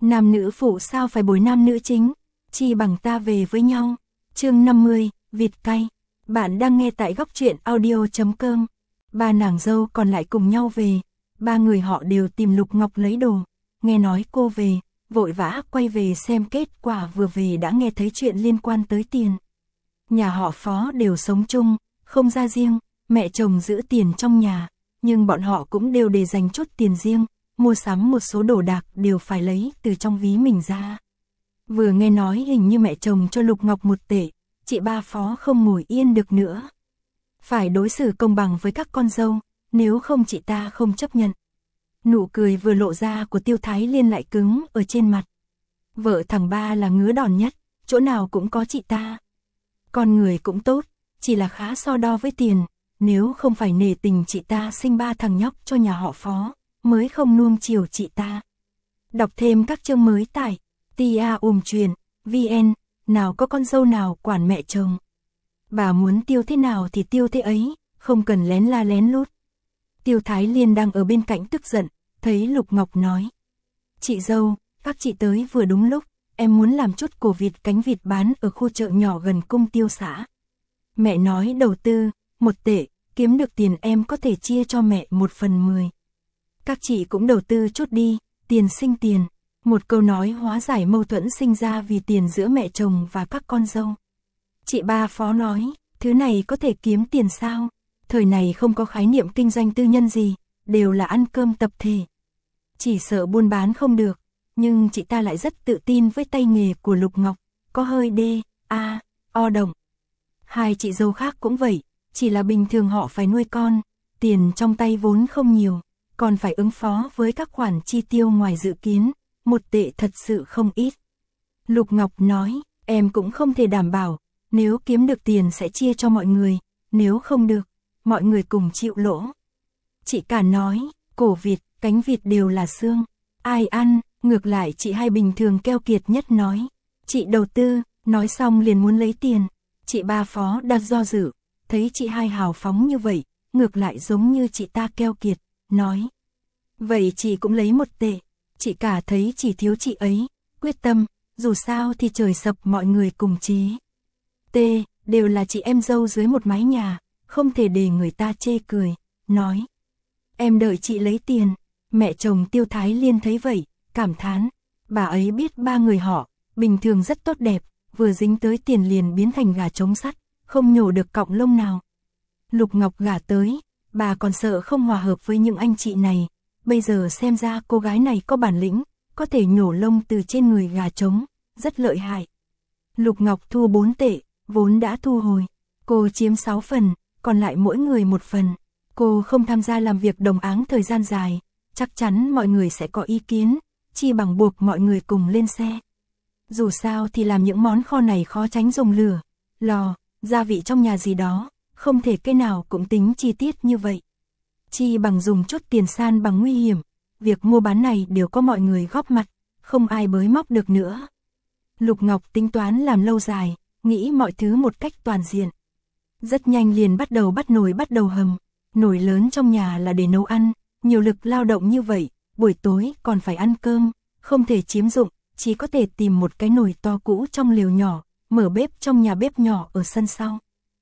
Nam nữ phụ sao phải bồi nam nữ chính, chi bằng ta về với nhau. Chương 50, vịt cay. Bạn đang nghe tại góc truyện audio.com. Ba nàng dâu còn lại cùng nhau về, ba người họ đều tìm Lục Ngọc lấy đồ. Nghe nói cô về, vội vã quay về xem, kết quả vừa về đã nghe thấy chuyện liên quan tới tiền. Nhà họ Phó đều sống chung, không ra riêng, mẹ chồng giữ tiền trong nhà, nhưng bọn họ cũng đều để dành chút tiền riêng, mua sắm một số đồ đạc đều phải lấy từ trong ví mình ra. Vừa nghe nói hình như mẹ chồng cho Lục Ngọc 1 tệ, chị ba Phó không ngồi yên được nữa. Phải đối xử công bằng với các con dâu, nếu không chị ta không chấp nhận. Nụ cười vừa lộ ra của Tiêu Thái Liên lại cứng ở trên mặt. Vợ thằng ba là ngứa đòn nhất, chỗ nào cũng có chị ta. Con người cũng tốt, chỉ là khá so đo với tiền, nếu không phải nể tình chị ta sinh 3 thằng nhóc cho nhà họ Phó, mới không nuông chiều chị ta. Đọc thêm các chương mới tại tia.vn, nào có con dâu nào quản mẹ chồng. Bà muốn tiêu thế nào thì tiêu thế ấy, không cần lén la lén lút. Tiêu Thái Liên đang ở bên cạnh tức giận, thấy Lục Ngọc nói: "Chị dâu, các chị tới vừa đúng lúc, em muốn làm chút cổ vịt cánh vịt bán ở khu chợ nhỏ gần cung Tiêu xã. Mẹ nói đầu tư 1 tệ, kiếm được tiền em có thể chia cho mẹ 1/10. Các chị cũng đầu tư chút đi, tiền sinh tiền." Một câu nói hóa giải mâu thuẫn sinh ra vì tiền giữa mẹ chồng và các con dâu. Chị ba Phó nói: "Thứ này có thể kiếm tiền sao? Thời này không có khái niệm kinh doanh tư nhân gì, đều là ăn cơm tập thể. Chỉ sợ buôn bán không được." Nhưng chị ta lại rất tự tin với tay nghề của Lục Ngọc, có hơi o động. Hai chị dâu khác cũng vậy, chỉ là bình thường họ phải nuôi con, tiền trong tay vốn không nhiều, còn phải ứng phó với các khoản chi tiêu ngoài dự kiến, 1 tệ thật sự không ít. Lục Ngọc nói: "Em cũng không thể đảm bảo, nếu kiếm được tiền sẽ chia cho mọi người, nếu không được, mọi người cùng chịu lỗ." Chị cả nói: "Cổ vịt, cánh vịt đều là xương, ai ăn?" Ngược lại chị hai bình thường keo kiệt nhất nói: "Chị đầu tư." Nói xong liền muốn lấy tiền. Chị ba Phó đang do dự, thấy chị hai hào phóng như vậy, ngược lại giống như chị ta keo kiệt, nói: "Vậy chị cũng lấy 1 tệ." Chị cả thấy chỉ thiếu chị ấy, quyết tâm, dù sao thì trời sập mọi người cùng chế. Đều là chị em dâu dưới một mái nhà, không thể để người ta chê cười, nói: "Em đợi chị lấy tiền." Mẹ chồng Tiêu Thái Liên thấy vậy, cảm thán, bà ấy biết ba người họ, bình thường rất tốt đẹp, vừa dính tới tiền liền biến thành gà trống sắt, không nhổ được cọng lông nào. Lục Ngọc gả tới, bà còn sợ không hòa hợp với những anh chị này, bây giờ xem ra cô gái này có bản lĩnh, có thể nhổ lông từ trên người gà trống, rất lợi hại. Lục Ngọc thu 4 tệ, vốn đã thu hồi, cô chiếm 6 phần, còn lại mỗi người 1 phần. Cô không tham gia làm việc đồng áng thời gian dài, chắc chắn mọi người sẽ có ý kiến, chi bằng buộc mọi người cùng lên xe. Dù sao thì làm những món kho này khó tránh dùng lửa, lò, gia vị trong nhà gì đó, không thể cái nào cũng tính chi tiết như vậy. Chi bằng dùng chút tiền san bằng nguy hiểm, việc mua bán này đều có mọi người góp mặt, không ai bới móc được nữa. Lục Ngọc tính toán làm lâu dài, nghĩ mọi thứ một cách toàn diện. Rất nhanh liền bắt nồi bắt đầu hầm, nồi lớn trong nhà là để nấu ăn, nhiều lực lao động như vậy, buổi tối còn phải ăn cơm, không thể chiếm dụng, chỉ có thể tìm một cái nồi to cũ trong lều nhỏ, mở bếp trong nhà bếp nhỏ ở sân sau.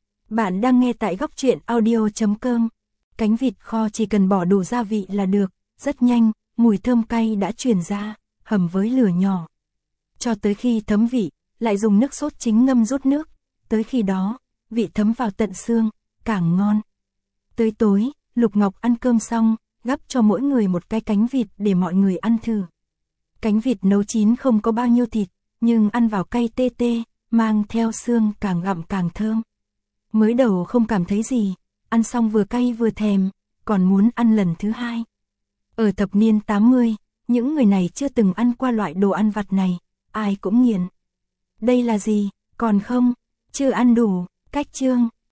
Bạn đang nghe tại góc truyện audio.com. Cánh vịt kho chỉ cần bỏ đủ gia vị là được, rất nhanh, mùi thơm cay đã truyền ra, hầm với lửa nhỏ. Cho tới khi thấm vị, lại dùng nước sốt chính ngâm rút nước, tới khi đó, vị thấm vào tận xương, càng ngon. Tới tối, Lục Ngọc ăn cơm xong, gắp cho mỗi người một cái cánh vịt để mọi người ăn thử. Cánh vịt nấu chín không có bao nhiêu thịt, nhưng ăn vào cay tê tê, mang theo xương càng gặm càng thơm. Mới đầu không cảm thấy gì, ăn xong vừa cay vừa thèm, còn muốn ăn lần thứ hai. Ở thập niên 80, những người này chưa từng ăn qua loại đồ ăn vặt này, ai cũng nghiền. Đây là gì, còn không, chưa ăn đủ, cách chương.